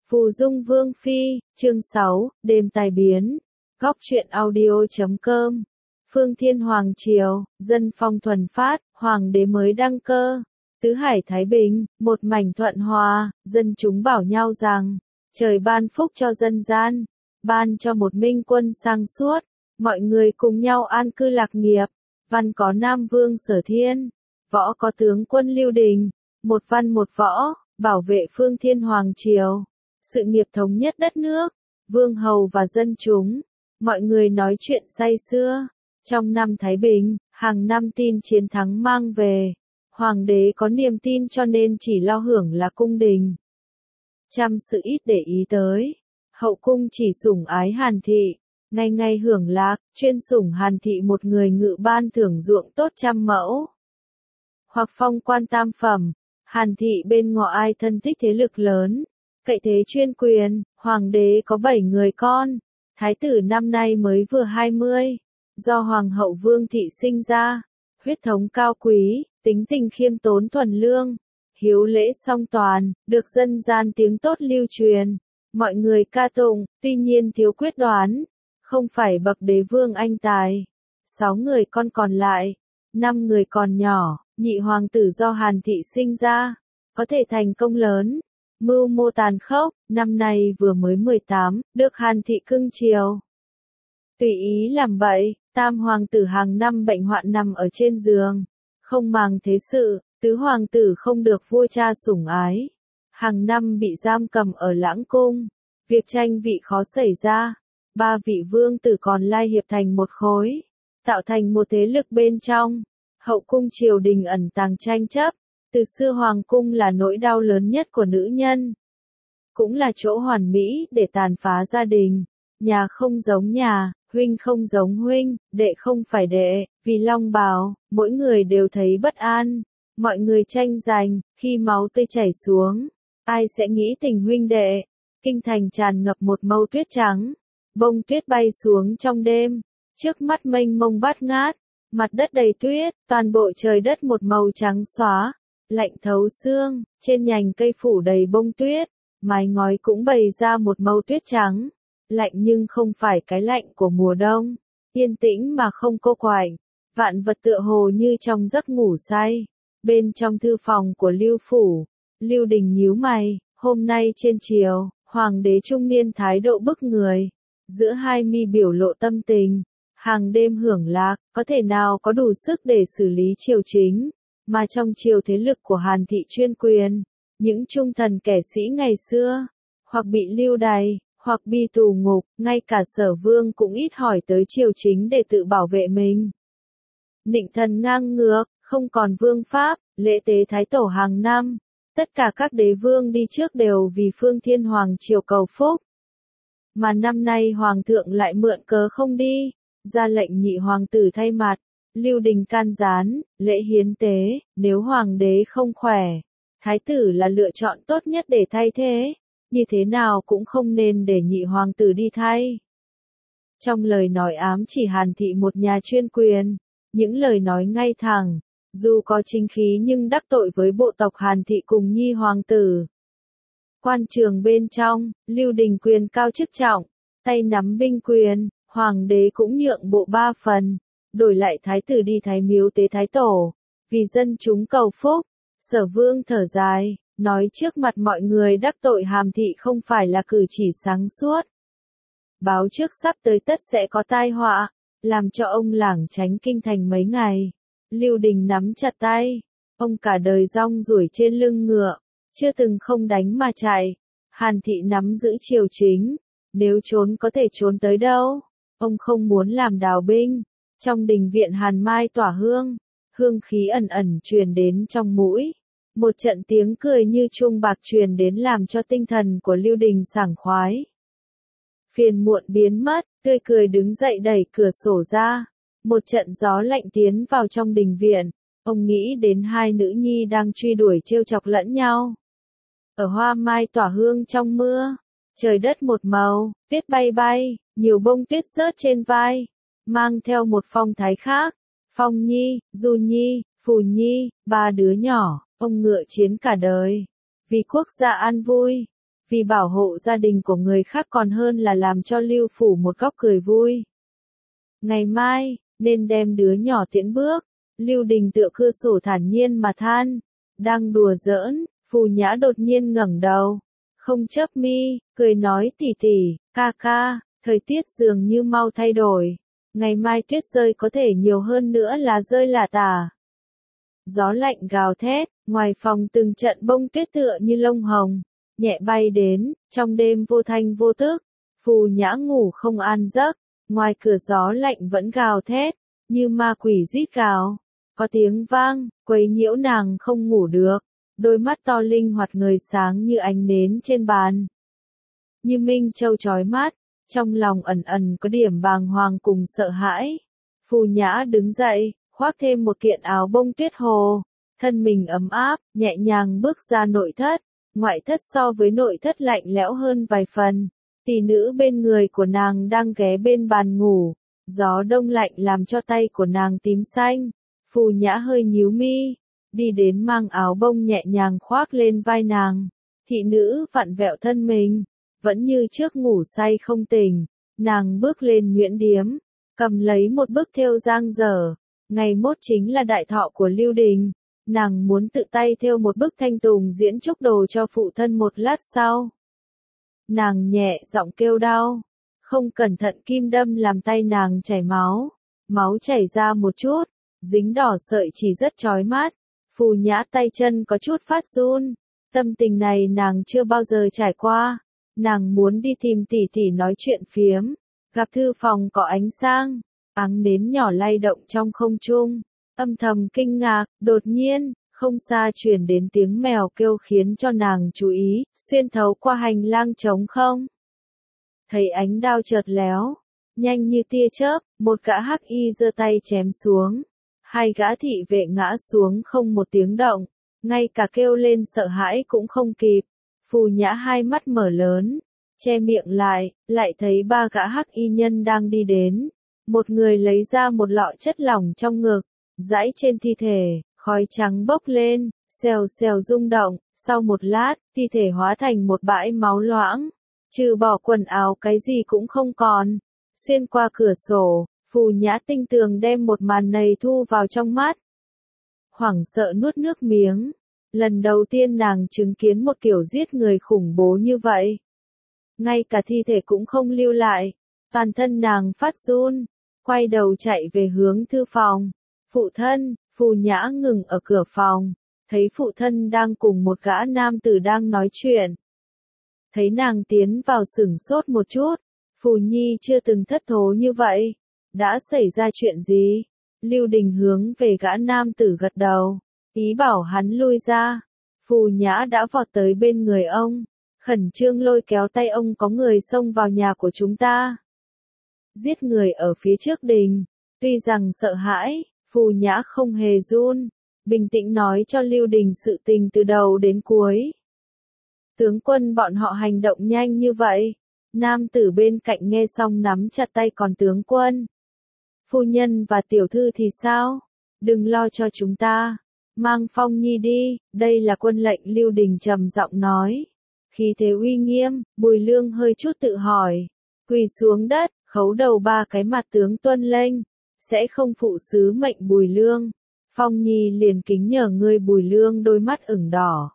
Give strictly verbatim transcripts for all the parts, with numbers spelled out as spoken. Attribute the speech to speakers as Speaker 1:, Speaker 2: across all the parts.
Speaker 1: Phù Dung Vương Phi, chương sáu, đêm tai biến. Góc truyện audio chấm com. Phương Thiên Hoàng Triều, dân phong thuần phát, hoàng đế mới đăng cơ. Tứ hải Thái Bình, một mảnh thuận hòa, dân chúng bảo nhau rằng, trời ban phúc cho dân gian, ban cho một minh quân sang suốt, mọi người cùng nhau an cư lạc nghiệp. Văn có Nam Vương Sở Thiên, võ có tướng quân Lưu Đình, một văn một võ, bảo vệ Phương Thiên Hoàng Triều. Sự nghiệp thống nhất đất nước, vương hầu và dân chúng, mọi người nói chuyện say sưa. Trong năm Thái Bình, hàng năm tin chiến thắng mang về, hoàng đế có niềm tin cho nên chỉ lo hưởng là cung đình. Chăm sự ít để ý tới, hậu cung chỉ sủng ái Hàn Thị, ngày ngày hưởng lạc, chuyên sủng Hàn Thị một người ngự ban thưởng ruộng tốt trăm mẫu. Hoặc phong quan tam phẩm, Hàn Thị bên ngọ ai thân thích thế lực lớn. Cậy thế chuyên quyền, hoàng đế có bảy người con, thái tử năm nay mới vừa hai mươi, do hoàng hậu Vương Thị sinh ra, huyết thống cao quý, tính tình khiêm tốn thuần lương, hiếu lễ song toàn, được dân gian tiếng tốt lưu truyền, mọi người ca tụng, tuy nhiên thiếu quyết đoán, không phải bậc đế vương anh tài. Sáu người con còn lại, năm người còn nhỏ, nhị hoàng tử do Hàn Thị sinh ra, có thể thành công lớn. Mưu mô tàn khốc, năm nay vừa mới mười tám, được Hàn Thị cưng chiều. Tùy ý làm bậy, tam hoàng tử hàng năm bệnh hoạn nằm ở trên giường, không màng thế sự, tứ hoàng tử không được vua cha sủng ái. Hàng năm bị giam cầm ở lãng cung, việc tranh vị khó xảy ra, ba vị vương tử còn lai hiệp thành một khối, tạo thành một thế lực bên trong. Hậu cung triều đình ẩn tàng tranh chấp. Từ xưa hoàng cung là nỗi đau lớn nhất của nữ nhân. Cũng là chỗ hoàn mỹ để tàn phá gia đình. Nhà không giống nhà, huynh không giống huynh, đệ không phải đệ, vì long bào, mỗi người đều thấy bất an. Mọi người tranh giành, khi máu tươi chảy xuống, ai sẽ nghĩ tình huynh đệ. Kinh thành tràn ngập một màu tuyết trắng, bông tuyết bay xuống trong đêm, trước mắt mênh mông bát ngát, mặt đất đầy tuyết, toàn bộ trời đất một màu trắng xóa. Lạnh thấu xương, trên nhành cây phủ đầy bông tuyết, mái ngói cũng bày ra một màu tuyết trắng. Lạnh nhưng không phải cái lạnh của mùa đông, yên tĩnh mà không cô quạnh, vạn vật tựa hồ như trong giấc ngủ say. Bên trong thư phòng của Lưu Phủ, Lưu Đình nhíu mày, hôm nay trên triều, hoàng đế trung niên thái độ bức người, giữa hai mi biểu lộ tâm tình, hàng đêm hưởng lạc, có thể nào có đủ sức để xử lý triều chính. Mà trong triều thế lực của Hàn Thị chuyên quyền, những trung thần kẻ sĩ ngày xưa, hoặc bị lưu đày, hoặc bị tù ngục, ngay cả Sở Vương cũng ít hỏi tới triều chính để tự bảo vệ mình. Nịnh thần ngang ngược, không còn vương pháp, lễ tế thái tổ hàng năm, tất cả các đế vương đi trước đều vì Phương Thiên Hoàng Triều cầu phúc. Mà năm nay Hoàng thượng lại mượn cớ không đi, ra lệnh nhị hoàng tử thay mặt. Lưu Đình can gián, lễ hiến tế, nếu hoàng đế không khỏe, thái tử là lựa chọn tốt nhất để thay thế, như thế nào cũng không nên để nhị hoàng tử đi thay. Trong lời nói ám chỉ Hàn Thị một nhà chuyên quyền, những lời nói ngay thẳng, dù có chính khí nhưng đắc tội với bộ tộc Hàn Thị cùng nhi hoàng tử. Quan trường bên trong, Lưu Đình quyền cao chức trọng, tay nắm binh quyền, hoàng đế cũng nhượng bộ ba phần. Đổi lại thái tử đi thái miếu tế thái tổ, vì dân chúng cầu phúc. Sở Vương thở dài, nói trước mặt mọi người đắc tội Hàn Thị không phải là cử chỉ sáng suốt. Báo trước sắp tới tất sẽ có tai họa, làm cho ông lảng tránh kinh thành mấy ngày. Lưu Đình nắm chặt tay, ông cả đời rong ruổi trên lưng ngựa, chưa từng không đánh mà chạy. Hàn Thị nắm giữ triều chính, nếu trốn có thể trốn tới đâu, ông không muốn làm đào binh. Trong đình viện Hàn Mai tỏa hương, hương khí ẩn ẩn truyền đến trong mũi. Một trận tiếng cười như chuông bạc truyền đến làm cho tinh thần của Lưu Đình sảng khoái. Phiền muộn biến mất, tươi cười đứng dậy đẩy cửa sổ ra. Một trận gió lạnh tiến vào trong đình viện, ông nghĩ đến hai nữ nhi đang truy đuổi trêu chọc lẫn nhau. Ở hoa mai tỏa hương trong mưa, trời đất một màu, tuyết bay bay, nhiều bông tuyết rớt trên vai. Mang theo một phong thái khác, Phong Nhi, Du Nhi, Phù Nhi, ba đứa nhỏ, ông ngựa chiến cả đời, vì quốc gia an vui, vì bảo hộ gia đình của người khác còn hơn là làm cho Lưu Phủ một góc cười vui. Ngày mai, nên đem đứa nhỏ tiễn bước. Lưu Đình tựa cửa sổ thản nhiên mà than. Đang đùa giỡn, Phù Nhã đột nhiên ngẩng đầu. Không chớp mi, cười nói tỉ tỉ, ca ca, thời tiết dường như mau thay đổi. Ngày mai tuyết rơi có thể nhiều hơn nữa là rơi lả tả. Gió lạnh gào thét, ngoài phòng từng trận bông tuyết tựa như lông hồng, nhẹ bay đến, trong đêm vô thanh vô tức. Phù Nhã ngủ không an giấc, ngoài cửa gió lạnh vẫn gào thét, như ma quỷ rít gào. Có tiếng vang, quấy nhiễu nàng không ngủ được, đôi mắt to linh hoạt ngời sáng như ánh nến trên bàn. Như minh châu chói mắt, trong lòng ẩn ẩn có điểm bàng hoàng cùng sợ hãi. Phù Nhã đứng dậy, khoác thêm một kiện áo bông tuyết hồ, thân mình ấm áp, nhẹ nhàng bước ra nội thất. Ngoại thất so với nội thất lạnh lẽo hơn vài phần. Tỷ nữ bên người của nàng đang ghé bên bàn ngủ, gió đông lạnh làm cho tay của nàng tím xanh. Phù Nhã hơi nhíu mi, đi đến mang áo bông nhẹ nhàng khoác lên vai nàng. Thị nữ vặn vẹo thân mình, vẫn như trước ngủ say không tỉnh. Nàng bước lên nhuyễn điếm, cầm lấy một bức thêu giang dở. Ngày mốt chính là đại thọ của Lưu Đình. Nàng muốn tự tay thêu một bức thanh tùng diễn chúc đồ cho phụ thân một lát sau. Nàng nhẹ giọng kêu đau, không cẩn thận kim đâm làm tay nàng chảy máu. Máu chảy ra một chút, dính đỏ sợi chỉ rất chói mắt. Phù Nhã tay chân có chút phát run, tâm tình này nàng chưa bao giờ trải qua. Nàng muốn đi tìm tỷ tỷ nói chuyện phiếm, gặp thư phòng có ánh sáng, áng nến nhỏ lay động trong không trung. Âm thầm kinh ngạc, đột nhiên, không xa truyền đến tiếng mèo kêu khiến cho nàng chú ý, xuyên thấu qua hành lang trống không. Thấy ánh đao chợt léo, nhanh như tia chớp, một gã hắc y giơ tay chém xuống. Hai gã thị vệ ngã xuống không một tiếng động, ngay cả kêu lên sợ hãi cũng không kịp. Phù Nhã hai mắt mở lớn, che miệng lại, lại thấy ba gã hắc y nhân đang đi đến. Một người lấy ra một lọ chất lỏng trong ngực, rãy trên thi thể, khói trắng bốc lên, xèo xèo rung động. Sau một lát, thi thể hóa thành một bãi máu loãng, trừ bỏ quần áo cái gì cũng không còn. Xuyên qua cửa sổ, Phù Nhã tinh tường đem một màn này thu vào trong mắt. Hoảng sợ nuốt nước miếng. Lần đầu tiên nàng chứng kiến một kiểu giết người khủng bố như vậy. Ngay cả thi thể cũng không lưu lại. Toàn thân nàng phát run, quay đầu chạy về hướng thư phòng. Phụ thân, Phù Nhã ngừng ở cửa phòng, thấy phụ thân đang cùng một gã nam tử đang nói chuyện. Thấy nàng tiến vào sửng sốt một chút, Phù Nhi chưa từng thất thố như vậy. Đã xảy ra chuyện gì? Lưu Đình hướng về gã nam tử gật đầu, ý bảo hắn lui ra. Phù Nhã đã vọt tới bên người ông, khẩn trương lôi kéo tay ông, có người xông vào nhà của chúng ta. Giết người ở phía trước đình. Tuy rằng sợ hãi, Phù Nhã không hề run, bình tĩnh nói cho Lưu Đình sự tình từ đầu đến cuối. Tướng quân bọn họ hành động nhanh như vậy. Nam tử bên cạnh nghe xong nắm chặt tay, còn tướng quân, phu nhân và tiểu thư thì sao? Đừng lo cho chúng ta. Mang Phong Nhi đi, đây là quân lệnh. Lưu Đình trầm giọng nói. Khí thế uy nghiêm, Bùi Lương hơi chút tự hỏi. Quỳ xuống đất, khấu đầu ba cái. Mặt tướng tuân lệnh, sẽ không phụ sứ mệnh. Bùi Lương. Phong Nhi liền kính nhờ ngươi. Bùi Lương đôi mắt ửng đỏ,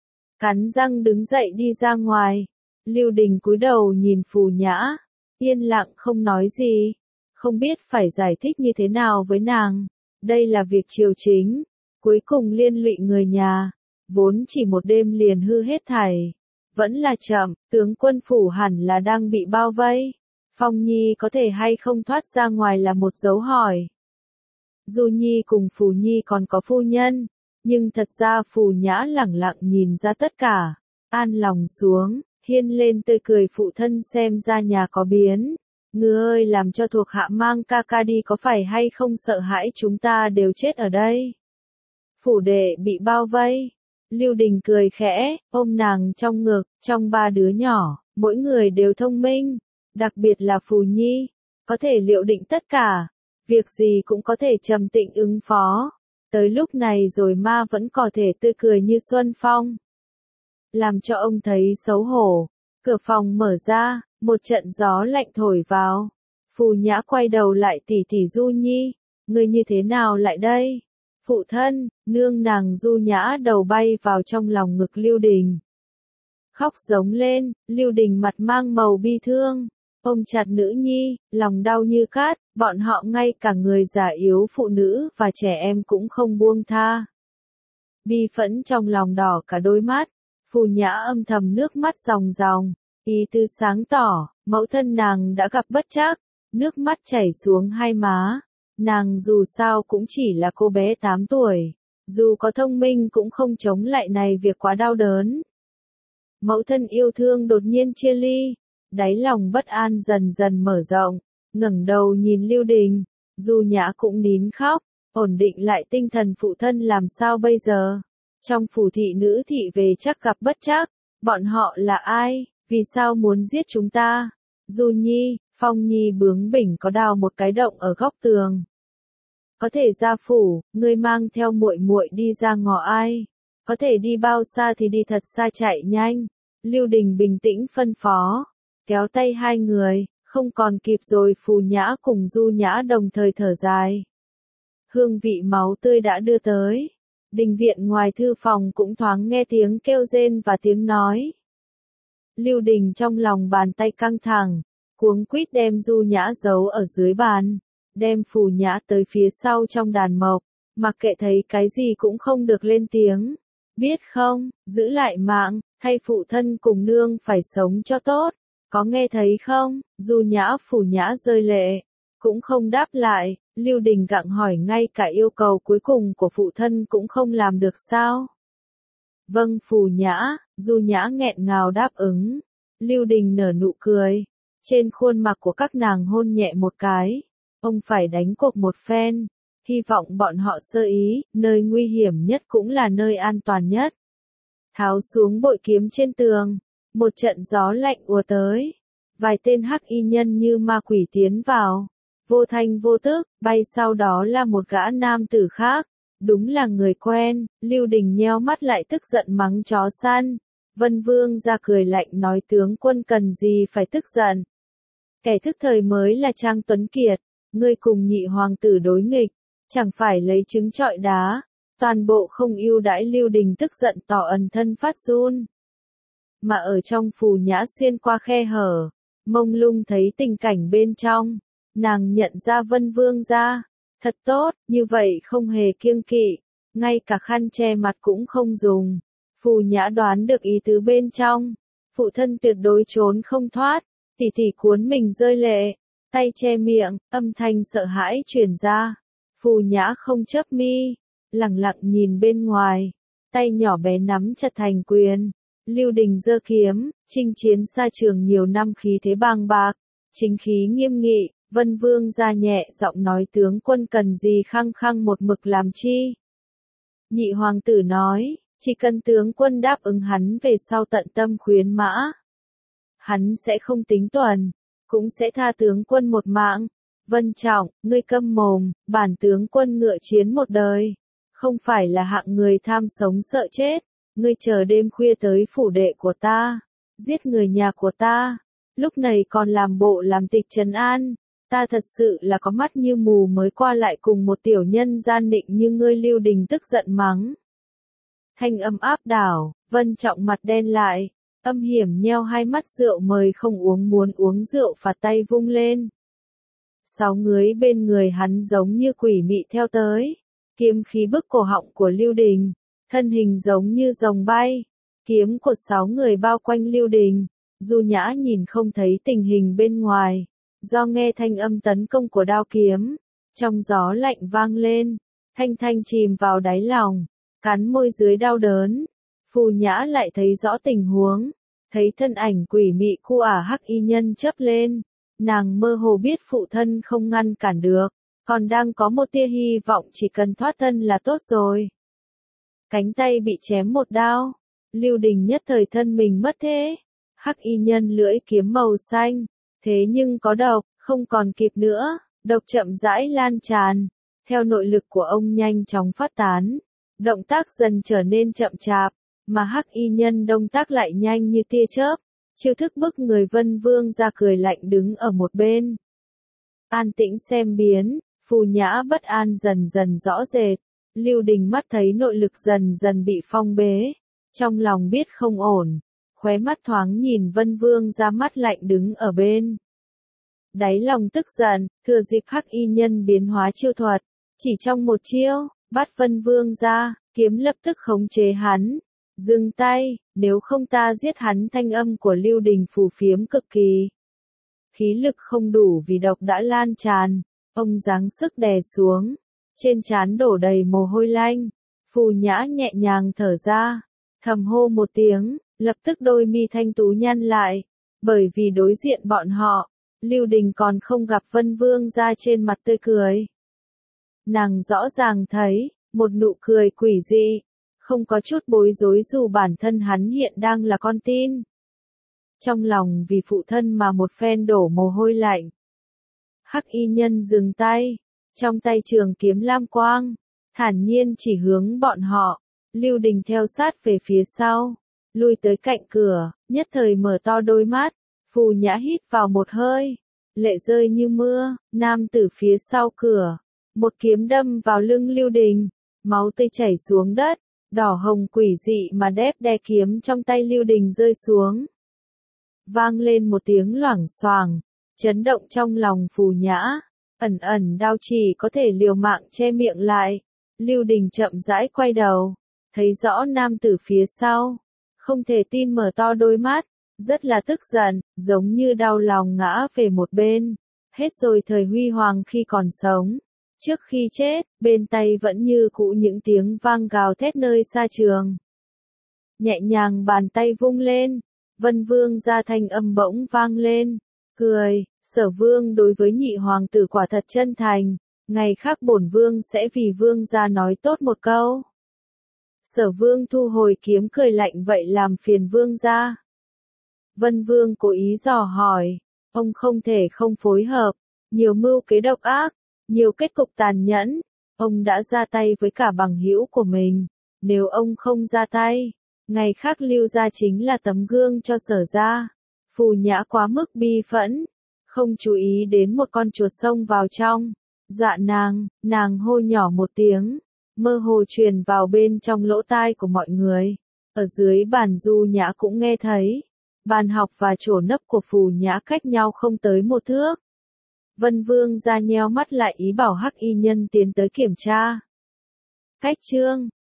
Speaker 1: cắn răng đứng dậy đi ra ngoài. Lưu Đình cúi đầu nhìn Phù Nhã, yên lặng không nói gì, không biết phải giải thích như thế nào với nàng. Đây là việc triều chính, cuối cùng liên lụy người nhà, vốn chỉ một đêm liền hư hết thảy. Vẫn là chậm, tướng quân phủ hẳn là đang bị bao vây. Phong Nhi có thể hay không thoát ra ngoài là một dấu hỏi. Du Nhi cùng Phù Nhi còn có phu nhân, nhưng thật ra Phù Nhã lẳng lặng nhìn ra tất cả, an lòng xuống, hiên lên tươi cười. Phụ thân xem ra nhà có biến. Ngư ơi, làm cho thuộc hạ mang ca ca đi, có phải hay không sợ hãi chúng ta đều chết ở đây? Phủ đệ bị bao vây. Lưu Đình cười khẽ, ôm nàng trong ngực. Trong ba đứa nhỏ, mỗi người đều thông minh, đặc biệt là Phù Nhi, có thể liệu định tất cả, việc gì cũng có thể trầm tĩnh ứng phó. Tới lúc này rồi ma vẫn có thể tươi cười như xuân phong. làm cho ông thấy xấu hổ. Cửa phòng mở ra, một trận gió lạnh thổi vào. Phù Nhã quay đầu lại, tỷ tỷ Du Nhi, ngươi như thế nào lại đây? Phụ thân, nương nàng Du Nhã đầu bay vào trong lòng ngực Lưu Đình. Khóc giống lên, Lưu Đình mặt mang màu bi thương, ôm chặt nữ nhi, lòng đau như cát, bọn họ ngay cả người già yếu phụ nữ và trẻ em cũng không buông tha. Bi phẫn trong lòng đỏ cả đôi mắt, Phù Nhã âm thầm nước mắt ròng ròng, ý tư sáng tỏ, mẫu thân nàng đã gặp bất trắc, nước mắt chảy xuống hai má. Nàng dù sao cũng chỉ là cô bé tám tuổi, dù có thông minh cũng không chống lại này việc quá đau đớn. Mẫu thân yêu thương đột nhiên chia ly, đáy lòng bất an dần dần mở rộng, ngẩng đầu nhìn Lưu Đình, Du Nhã cũng nín khóc, ổn định lại tinh thần phụ thân làm sao bây giờ? Trong phủ thị nữ thị về chắc gặp bất trắc, bọn họ là ai, vì sao muốn giết chúng ta? Du Nhi, Phong Nhi bướng bỉnh có đào một cái động ở góc tường. Có thể ra phủ, ngươi mang theo muội muội đi ra ngõ ai? Có thể đi bao xa thì đi thật xa, chạy nhanh. Lưu Đình bình tĩnh phân phó, kéo tay hai người, không còn kịp rồi. Phù Nhã cùng Du Nhã đồng thời thở dài. Hương vị máu tươi đã đưa tới. Đình viện ngoài thư phòng cũng thoáng nghe tiếng kêu rên và tiếng nói. Lưu Đình trong lòng bàn tay căng thẳng, cuống quýt đem Du Nhã giấu ở dưới bàn, đem Phù Nhã tới phía sau trong đàn mộc, mặc kệ thấy cái gì cũng không được lên tiếng. Biết không, giữ lại mạng, thay phụ thân cùng nương phải sống cho tốt, có nghe thấy không? Du Nhã Phù Nhã rơi lệ, cũng không đáp lại. Lưu Đình gặng hỏi, ngay cả yêu cầu cuối cùng của phụ thân cũng không làm được sao? Vâng Phù Nhã, Du Nhã nghẹn ngào đáp ứng. Lưu Đình nở nụ cười, trên khuôn mặt của các nàng hôn nhẹ một cái. Ông phải đánh cuộc một phen, hy vọng bọn họ sơ ý, nơi nguy hiểm nhất cũng là nơi an toàn nhất. Tháo xuống bội kiếm trên tường, một trận gió lạnh ùa tới, vài tên hắc y nhân như ma quỷ tiến vào, vô thanh vô tức, bay sau đó là một gã nam tử khác, đúng là người quen. Lưu Đình nheo mắt lại tức giận mắng chó săn. Vân Vương ra cười lạnh nói, tướng quân cần gì phải tức giận. Kẻ thức thời mới là Trang Tuấn Kiệt, ngươi cùng nhị hoàng tử đối nghịch, chẳng phải lấy trứng trọi đá. Toàn bộ không ưu đãi. Lưu Đình tức giận tỏ ẩn thân phát run. Mà ở trong Phù Nhã xuyên qua khe hở, mông lung thấy tình cảnh bên trong, nàng nhận ra Vân Vương ra, thật tốt, như vậy không hề kiêng kỵ, ngay cả khăn che mặt cũng không dùng. Phù Nhã đoán được ý tứ bên trong, phụ thân tuyệt đối trốn không thoát, tỷ tỷ cuốn mình rơi lệ, tay che miệng, âm thanh sợ hãi truyền ra. Phù Nhã không chớp mi, lặng lặng nhìn bên ngoài, tay nhỏ bé nắm chặt thành quyền. Lưu Đình giơ kiếm, chinh chiến xa trường nhiều năm, khí thế bàng bạc, chính khí nghiêm nghị. Vân Vương ra nhẹ giọng nói, tướng quân cần gì khăng khăng một mực làm chi? Nhị hoàng tử nói, chỉ cần tướng quân đáp ứng hắn về sau tận tâm khuyến mã, hắn sẽ không tính tuần, cũng sẽ tha tướng quân một mạng. Vân Trọng, ngươi câm mồm, bản tướng quân ngựa chiến một đời, không phải là hạng người tham sống sợ chết. Ngươi chờ đêm khuya tới phủ đệ của ta, giết người nhà của ta, lúc này còn làm bộ làm tịch trấn an. Ta thật sự là có mắt như mù mới qua lại cùng một tiểu nhân gian nịnh như ngươi. Lưu Đình tức giận mắng. Thanh âm áp đảo, Vân Trọng mặt đen lại, âm hiểm nheo hai mắt, rượu mời không uống, muốn uống rượu phạt tay vung lên. Sáu người bên người hắn giống như quỷ mị theo tới, kiếm khí bức cổ họng của Lưu Đình, thân hình giống như rồng bay, kiếm của sáu người bao quanh Lưu Đình. Du Nhã nhìn không thấy tình hình bên ngoài, do nghe thanh âm tấn công của đao kiếm, trong gió lạnh vang lên, thanh thanh chìm vào đáy lòng, cắn môi dưới đau đớn. Phù Nhã lại thấy rõ tình huống, thấy thân ảnh quỷ mị khu ả hắc y nhân chớp lên, nàng mơ hồ biết phụ thân không ngăn cản được, còn đang có một tia hy vọng, chỉ cần thoát thân là tốt rồi. Cánh tay bị chém một đao, Lưu Đình nhất thời thân mình mất thế. Hắc y nhân lưỡi kiếm màu xanh, thế nhưng có độc, không còn kịp nữa, độc chậm rãi lan tràn, theo nội lực của ông nhanh chóng phát tán, động tác dần trở nên chậm chạp. mà hắc y nhân động tác lại nhanh như tia chớp, chiêu thức bức người Vân Vương ra cười lạnh đứng ở một bên. An tĩnh xem biến, Phù Nhã bất an dần dần rõ rệt, Lưu Đình mắt thấy nội lực dần dần bị phong bế, trong lòng biết không ổn, khóe mắt thoáng nhìn Vân Vương ra mắt lạnh đứng ở bên. Đáy lòng tức giận, thừa dịp hắc y nhân biến hóa chiêu thuật, chỉ trong một chiêu, bắt Vân Vương ra, kiếm lập tức khống chế hắn. Dừng tay, nếu không ta giết hắn. Thanh âm của Lưu Đình phù phiếm cực kỳ. Khí lực không đủ vì độc đã lan tràn, ông giáng sức đè xuống, trên trán đổ đầy mồ hôi lạnh. Phù Nhã nhẹ nhàng thở ra, thầm hô một tiếng, lập tức đôi mi thanh tú nhăn lại, bởi vì đối diện bọn họ, Lưu Đình còn không gặp Vân Vương ra trên mặt tươi cười. Nàng rõ ràng thấy, một nụ cười quỷ dị, không có chút bối rối dù bản thân hắn hiện đang là con tin. Trong lòng vì phụ thân mà một phen đổ mồ hôi lạnh. Hắc y nhân dừng tay, trong tay trường kiếm lam quang, thản nhiên chỉ hướng bọn họ. Lưu Đình theo sát về phía sau, lui tới cạnh cửa, nhất thời mở to đôi mắt. Phù Nhã hít vào một hơi, lệ rơi như mưa. Nam tử phía sau cửa, một kiếm đâm vào lưng Lưu Đình, máu tươi chảy xuống đất, đỏ hồng quỷ dị mà đép đe kiếm trong tay Lưu Đình rơi xuống. Vang lên một tiếng loảng xoảng, chấn động trong lòng Phù Nhã, ẩn ẩn đau chỉ có thể liều mạng che miệng lại. Lưu Đình chậm rãi quay đầu, thấy rõ nam tử phía sau, không thể tin mở to đôi mắt, rất là tức giận, giống như đau lòng ngã về một bên. Hết rồi thời huy hoàng khi còn sống, trước khi chết, bên tay vẫn như cũ những tiếng vang gào thét nơi xa trường. Nhẹ nhàng bàn tay vung lên, Vân Vương ra thanh âm bỗng vang lên, cười, Sở Vương đối với nhị hoàng tử quả thật chân thành, ngày khác bổn vương sẽ vì vương gia nói tốt một câu. Sở Vương thu hồi kiếm cười lạnh, vậy làm phiền vương gia. Vân Vương cố ý dò hỏi, ông không thể không phối hợp, nhiều mưu kế độc ác, nhiều kết cục tàn nhẫn, ông đã ra tay với cả bằng hữu của mình, nếu ông không ra tay, ngày khác Lưu gia chính là tấm gương cho Sở gia. Phù Nhã quá mức bi phẫn, không chú ý đến một con chuột xông vào trong, dọa nàng, nàng hô nhỏ một tiếng, mơ hồ truyền vào bên trong lỗ tai của mọi người. Ở dưới bàn Du Nhã cũng nghe thấy, bàn học và chỗ nấp của Phù Nhã cách nhau không tới một thước. Vân Vương ra nheo mắt lại ý bảo hắc y nhân tiến tới kiểm tra. Cách chương